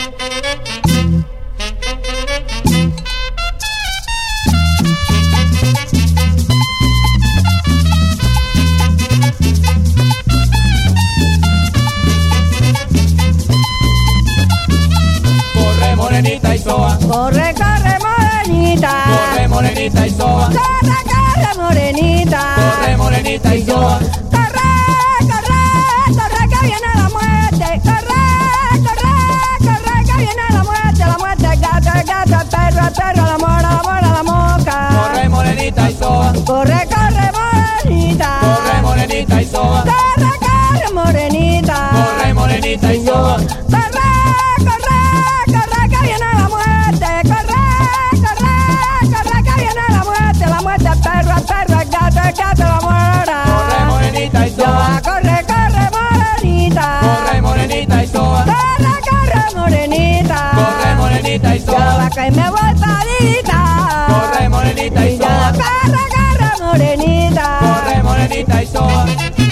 Morenita y soa, corre, corre, morenita, corre morenita y soa, corre, corre, morenita, corre morenita y soa, corre, corre, corre, que viene la muerte, corre, corre, corre, que viene la muerte, el gato, el perro, la mora, la moca, corre morenita y soa, corre, corre, morenita, corre morenita y soa, corre, corre, morenita, corre morenita y soa, corre, corre, que viene la muerte, corre, corre, corre, que viene la muerte, el perro, el gato, la mora, corre morenita y soa, corre, corre, morenita, corre morenita y soa, corre, corre, morenita, corre morenita y yo soa, va que me voy parita, corre morenita y soa, corre, corre, morenita, corre morenita y soa.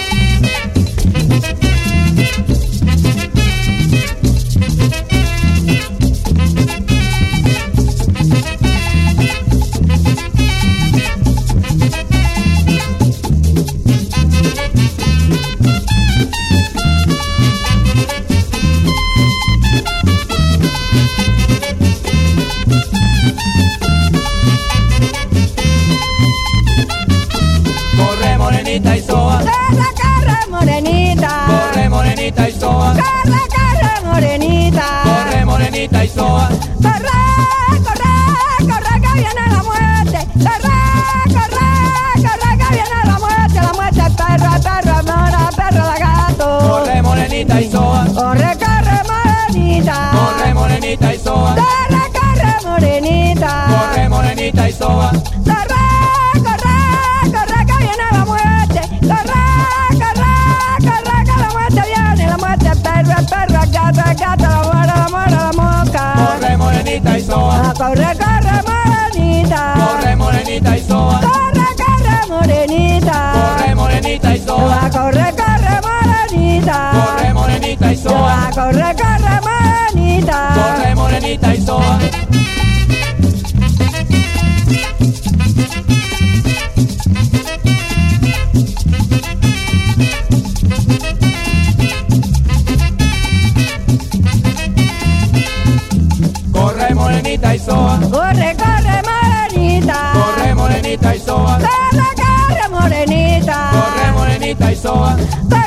Corre morenita y soa, corre, corre, morenita, corre morenita y soa, corre, corre, morenita, corre morenita y soa, corre, corre, corre, que viene la muerte, corre, corre, corre, que viene la muerte, el perro, mora, perro, la gato, corre morenita y soa, corre, corre, morenita, corre morenita y soa, corre, corre, morenita, corre morenita y soa, corre, corre, corre, que viene la muerte, corre, corre, corre, que la muerte viene, la muerte, el perro, el gato, la mora, la moca, corre morenita y soa, corre, corre, morenita, corre morenita y soa, corre, corre, morenita, corre morenita y soa, corre, corre, morenita, corre morenita y soa, corre, corre, morenita, corre morenita y soa. Corre morenita y soa, corre, corre, morenita, corre morenita y soa, corre, corre, morenita, corre morenita y soa, corre,